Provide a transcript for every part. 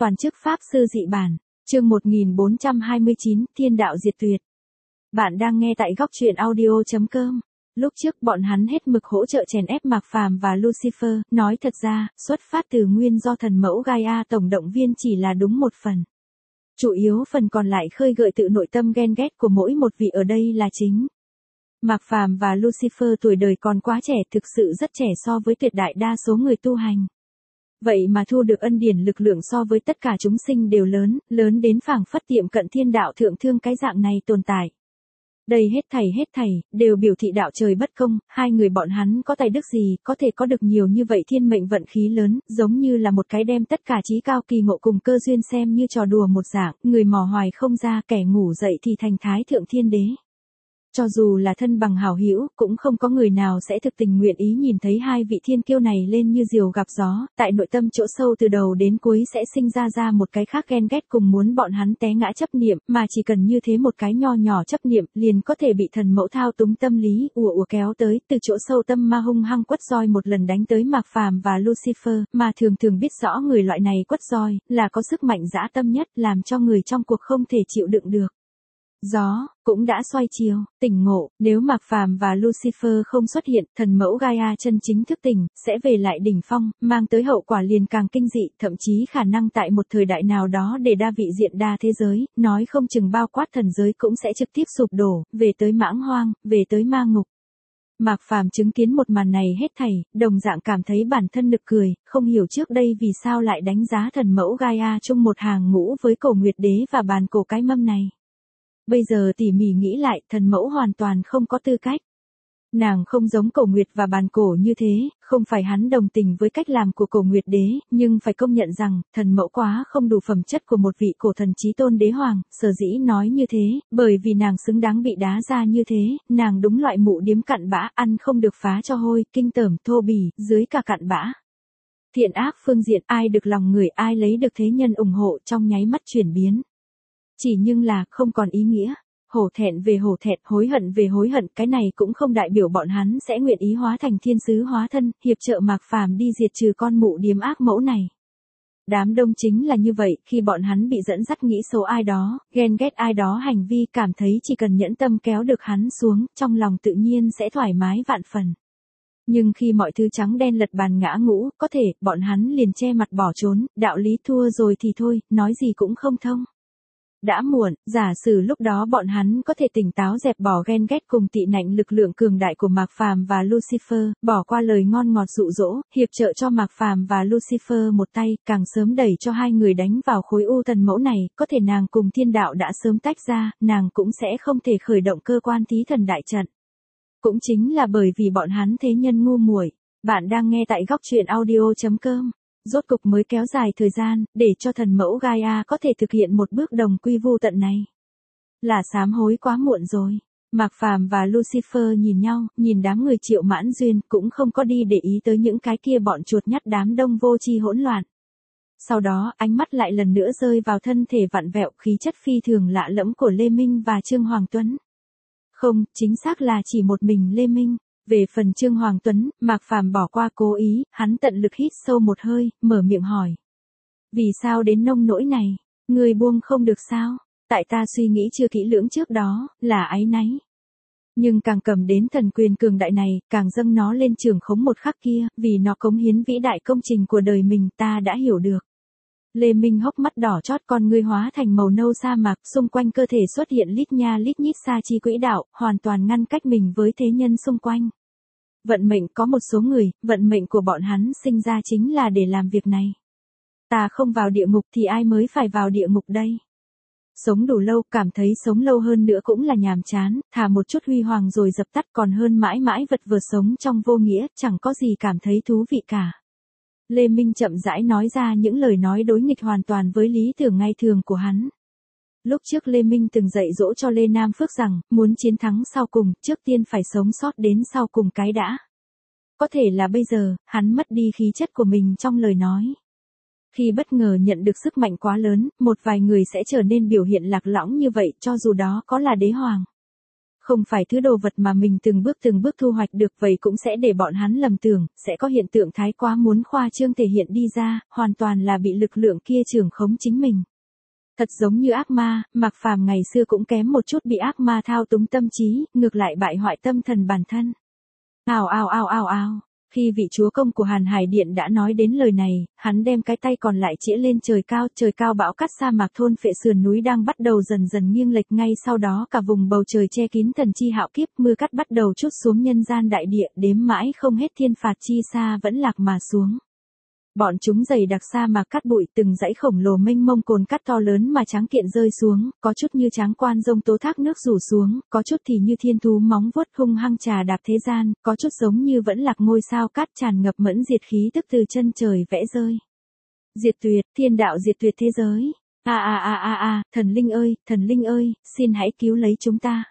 toàn chức Pháp sư dị bản, chương 1429, Thiên đạo diệt tuyệt. Bạn đang nghe tại góc truyện audio.com. Lúc trước bọn hắn hết mực hỗ trợ chèn ép Mạc Phàm và Lucifer, nói thật ra, xuất phát từ nguyên do thần mẫu Gaia tổng động viên chỉ là đúng một phần. Chủ yếu phần còn lại khơi gợi tự nội tâm ghen ghét của mỗi một vị ở đây là chính. Mạc Phàm và Lucifer tuổi đời còn quá trẻ, thực sự rất trẻ so với tuyệt đại đa số người tu hành. Vậy mà thu được ân điển lực lượng so với tất cả chúng sinh đều lớn, lớn đến phảng phất tiệm cận thiên đạo thượng thương cái dạng này tồn tại. Đây hết thảy, đều biểu thị đạo trời bất công, hai người bọn hắn có tài đức gì, có thể có được nhiều như vậy thiên mệnh vận khí lớn, giống như là một cái đem tất cả trí cao kỳ ngộ cùng cơ duyên xem như trò đùa một dạng, người mò hoài không ra, kẻ ngủ dậy thì thành thái thượng thiên đế. Cho dù là thân bằng hảo hữu, cũng không có người nào sẽ thực tình nguyện ý nhìn thấy hai vị thiên kiêu này lên như diều gặp gió, tại nội tâm chỗ sâu từ đầu đến cuối sẽ sinh ra một cái khác ghen ghét cùng muốn bọn hắn té ngã chấp niệm, mà chỉ cần như thế một cái nho nhỏ chấp niệm, liền có thể bị thần mẫu thao túng tâm lý, ùa kéo tới, từ chỗ sâu tâm ma hung hăng quất roi một lần đánh tới Mạc Phàm và Lucifer, mà thường biết rõ người loại này quất roi, là có sức mạnh dã tâm nhất, làm cho người trong cuộc không thể chịu đựng được. Gió cũng đã xoay chiều, tỉnh ngộ, nếu Mạc Phàm và Lucifer không xuất hiện, thần mẫu Gaia chân chính thức tỉnh, sẽ về lại đỉnh phong, mang tới hậu quả liền càng kinh dị, thậm chí khả năng tại một thời đại nào đó để đa vị diện đa thế giới, nói không chừng bao quát thần giới cũng sẽ trực tiếp sụp đổ, về tới mãng hoang, về tới ma ngục. Mạc Phàm chứng kiến một màn này hết thảy, đồng dạng cảm thấy bản thân nực cười, không hiểu trước đây vì sao lại đánh giá thần mẫu Gaia chung một hàng ngũ với Cổ Nguyệt Đế và bàn cổ cái mâm này. Bây giờ tỉ mỉ nghĩ lại, thần mẫu hoàn toàn không có tư cách. Nàng không giống Cổ Nguyệt và bàn cổ như thế, không phải hắn đồng tình với cách làm của Cổ Nguyệt Đế, nhưng phải công nhận rằng, thần mẫu quá không đủ phẩm chất của một vị cổ thần chí tôn đế hoàng, sở dĩ nói như thế, bởi vì nàng xứng đáng bị đá ra như thế, nàng đúng loại mụ điếm cặn bã, ăn không được phá cho hôi, kinh tởm, thô bỉ, dưới cả cặn bã. Thiện ác phương diện, ai được lòng người, ai lấy được thế nhân ủng hộ trong nháy mắt chuyển biến. Chỉ nhưng là không còn ý nghĩa, hổ thẹn về hổ thẹn, hối hận về hối hận, cái này cũng không đại biểu bọn hắn sẽ nguyện ý hóa thành thiên sứ hóa thân, hiệp trợ Mạc Phàm đi diệt trừ con mụ điếm ác mẫu này. Đám đông chính là như vậy, khi bọn hắn bị dẫn dắt nghĩ xấu ai đó, ghen ghét ai đó hành vi, cảm thấy chỉ cần nhẫn tâm kéo được hắn xuống, trong lòng tự nhiên sẽ thoải mái vạn phần. Nhưng khi mọi thứ trắng đen lật bàn ngã ngũ, có thể, bọn hắn liền che mặt bỏ trốn, đạo lý thua rồi thì thôi, nói gì cũng không thông. Đã muộn, giả sử lúc đó bọn hắn có thể tỉnh táo dẹp bỏ ghen ghét cùng tị nạnh lực lượng cường đại của Mạc Phàm và Lucifer, bỏ qua lời ngon ngọt dụ dỗ, hiệp trợ cho Mạc Phàm và Lucifer một tay, càng sớm đẩy cho hai người đánh vào khối u thần mẫu này, có thể nàng cùng thiên đạo đã sớm tách ra, nàng cũng sẽ không thể khởi động cơ quan thí thần đại trận. Cũng chính là bởi vì bọn hắn thế nhân ngu muội. Bạn đang nghe tại góc truyện audio.com. Rốt cục mới kéo dài thời gian, để cho thần mẫu Gaia có thể thực hiện một bước đồng quy vu tận này. Là sám hối quá muộn rồi. Mạc Phàm và Lucifer nhìn nhau, nhìn đám người Triệu Mãn Duyên, cũng không có đi để ý tới những cái kia bọn chuột nhắt đám đông vô tri hỗn loạn. Sau đó, ánh mắt lại lần nữa rơi vào thân thể vặn vẹo, khí chất phi thường lạ lẫm của Lê Minh và Trương Hoàng Tuấn. Không, chính xác là chỉ một mình Lê Minh. Về phần Trương Hoàng Tuấn, Mạc Phàm bỏ qua cố ý, hắn tận lực hít sâu một hơi, mở miệng hỏi. Vì sao đến nông nỗi này, người buông không được sao? Tại ta suy nghĩ chưa kỹ lưỡng trước đó, là áy náy. Nhưng càng cầm đến thần quyền cường đại này, càng dâng nó lên trường khống một khắc kia, vì nó cống hiến vĩ đại công trình của đời mình, ta đã hiểu được. Lê Minh hốc mắt đỏ chót, con ngươi hóa thành màu nâu sa mạc, xung quanh cơ thể xuất hiện lít nha lít nhít sa chi quỹ đạo, hoàn toàn ngăn cách mình với thế nhân xung quanh. Vận mệnh có một số người, vận mệnh của bọn hắn sinh ra chính là để làm việc này. Ta không vào địa ngục thì ai mới phải vào địa ngục đây? Sống đủ lâu, cảm thấy sống lâu hơn nữa cũng là nhàm chán, thả một chút huy hoàng rồi dập tắt còn hơn mãi mãi vật vờ sống trong vô nghĩa, chẳng có gì cảm thấy thú vị cả. Lê Minh chậm rãi nói ra những lời nói đối nghịch hoàn toàn với lý tưởng ngày thường của hắn. Lúc trước Lê Minh từng dạy dỗ cho Lê Nam Phước rằng, muốn chiến thắng sau cùng, trước tiên phải sống sót đến sau cùng cái đã. Có thể là bây giờ, hắn mất đi khí chất của mình trong lời nói. Khi bất ngờ nhận được sức mạnh quá lớn, một vài người sẽ trở nên biểu hiện lạc lõng như vậy, cho dù đó có là đế hoàng. không phải thứ đồ vật mà mình từng bước thu hoạch được, vậy cũng sẽ để bọn hắn lầm tưởng, sẽ có hiện tượng thái quá muốn khoa trương thể hiện đi ra, hoàn toàn là bị lực lượng kia trưởng khống chính mình. Thật giống như ác ma, Mạc Phàm ngày xưa cũng kém một chút bị ác ma thao túng tâm trí, ngược lại bại hoại tâm thần bản thân. Ào ào ào ào ào. Khi vị chúa công của Hàn Hải Điện đã nói đến lời này, hắn đem cái tay còn lại chĩa lên trời cao bão cát sa mạc thôn phệ sườn núi đang bắt đầu dần dần nghiêng lệch, ngay sau đó cả vùng bầu trời che kín thần chi hạo kiếp, mưa cát bắt đầu trút xuống nhân gian đại địa, đếm mãi không hết thiên phạt chi sa vẫn lạc mà xuống. Bọn chúng dày đặc sa mạc cát bụi, từng dãy khổng lồ mênh mông cồn cát to lớn mà tráng kiện rơi xuống, có chút như tráng quan rông tố thác nước rủ xuống, có chút thì như thiên thú móng vuốt hung hăng trà đạp thế gian, có chút giống như vẫn lạc ngôi sao cát tràn ngập mẫn diệt khí tức từ chân trời vẽ rơi. Diệt tuyệt, thiên đạo diệt tuyệt thế giới. Thần linh ơi, xin hãy cứu lấy chúng ta.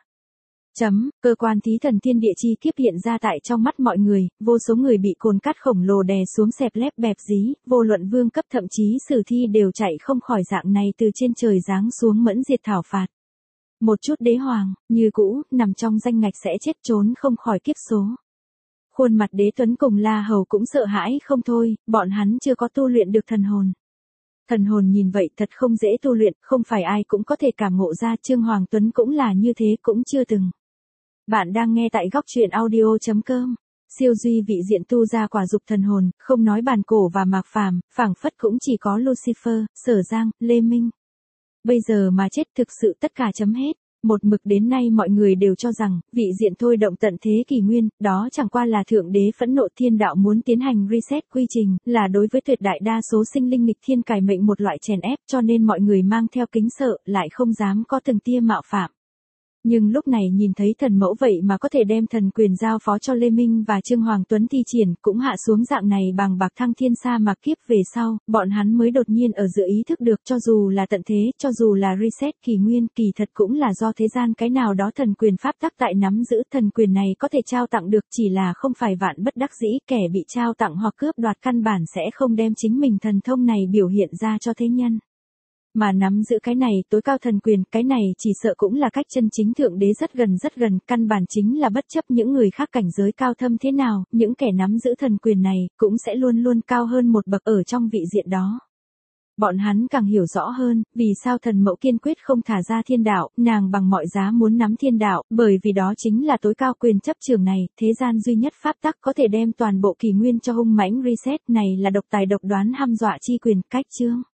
Cơ quan thí thần thiên địa chi kiếp hiện ra tại trong mắt mọi người, vô số người bị cồn cát khổng lồ đè xuống xẹp lép bẹp dí, vô luận vương cấp thậm chí sử thi đều chạy không khỏi dạng này từ trên trời giáng xuống mẫn diệt thảo phạt. Một chút đế hoàng, như cũ, nằm trong danh ngạch sẽ chết trốn không khỏi kiếp số. Khuôn mặt đế tuấn cùng La Hầu cũng sợ hãi không thôi, bọn hắn chưa có tu luyện được thần hồn. Thần hồn nhìn vậy thật không dễ tu luyện, không phải ai cũng có thể cảm ngộ ra, Trương Hoàng Tuấn cũng là như thế, cũng chưa từng. Bạn đang nghe tại góc truyện audio.com. Siêu duy vị diện tu ra quả dục thần hồn, không nói Bàn Cổ và Mạc Phàm, phảng phất cũng chỉ có Lucifer, Sở Giang, Lê Minh. Bây giờ mà chết thực sự tất cả chấm hết. Một mực đến nay mọi người đều cho rằng, vị diện thôi động tận thế kỷ nguyên, đó chẳng qua là thượng đế phẫn nộ thiên đạo muốn tiến hành reset quy trình, là đối với tuyệt đại đa số sinh linh nghịch thiên cải mệnh một loại chèn ép, cho nên mọi người mang theo kính sợ, lại không dám có từng tia mạo phạm. Nhưng lúc này nhìn thấy thần mẫu vậy mà có thể đem thần quyền giao phó cho Lê Minh và Trương Hoàng Tuấn thi triển, cũng hạ xuống dạng này bàng bạc thăng thiên sa mạc kiếp về sau, bọn hắn mới đột nhiên ở giữa ý thức được, cho dù là tận thế, cho dù là reset kỷ nguyên, kỳ thật cũng là do thế gian cái nào đó thần quyền pháp tắc tại nắm giữ, thần quyền này có thể trao tặng được, chỉ là không phải vạn bất đắc dĩ, kẻ bị trao tặng hoặc cướp đoạt căn bản sẽ không đem chính mình thần thông này biểu hiện ra cho thế nhân. Mà nắm giữ cái này tối cao thần quyền, cái này chỉ sợ cũng là cách chân chính thượng đế rất gần, căn bản chính là bất chấp những người khác cảnh giới cao thâm thế nào, những kẻ nắm giữ thần quyền này, cũng sẽ luôn luôn cao hơn một bậc ở trong vị diện đó. Bọn hắn càng hiểu rõ hơn, vì sao thần mẫu kiên quyết không thả ra thiên đạo, nàng bằng mọi giá muốn nắm thiên đạo, bởi vì đó chính là tối cao quyền chấp trường này, thế gian duy nhất pháp tắc có thể đem toàn bộ kỷ nguyên cho hung mãnh reset, này là độc tài độc đoán hăm dọa chi quyền, cách chương.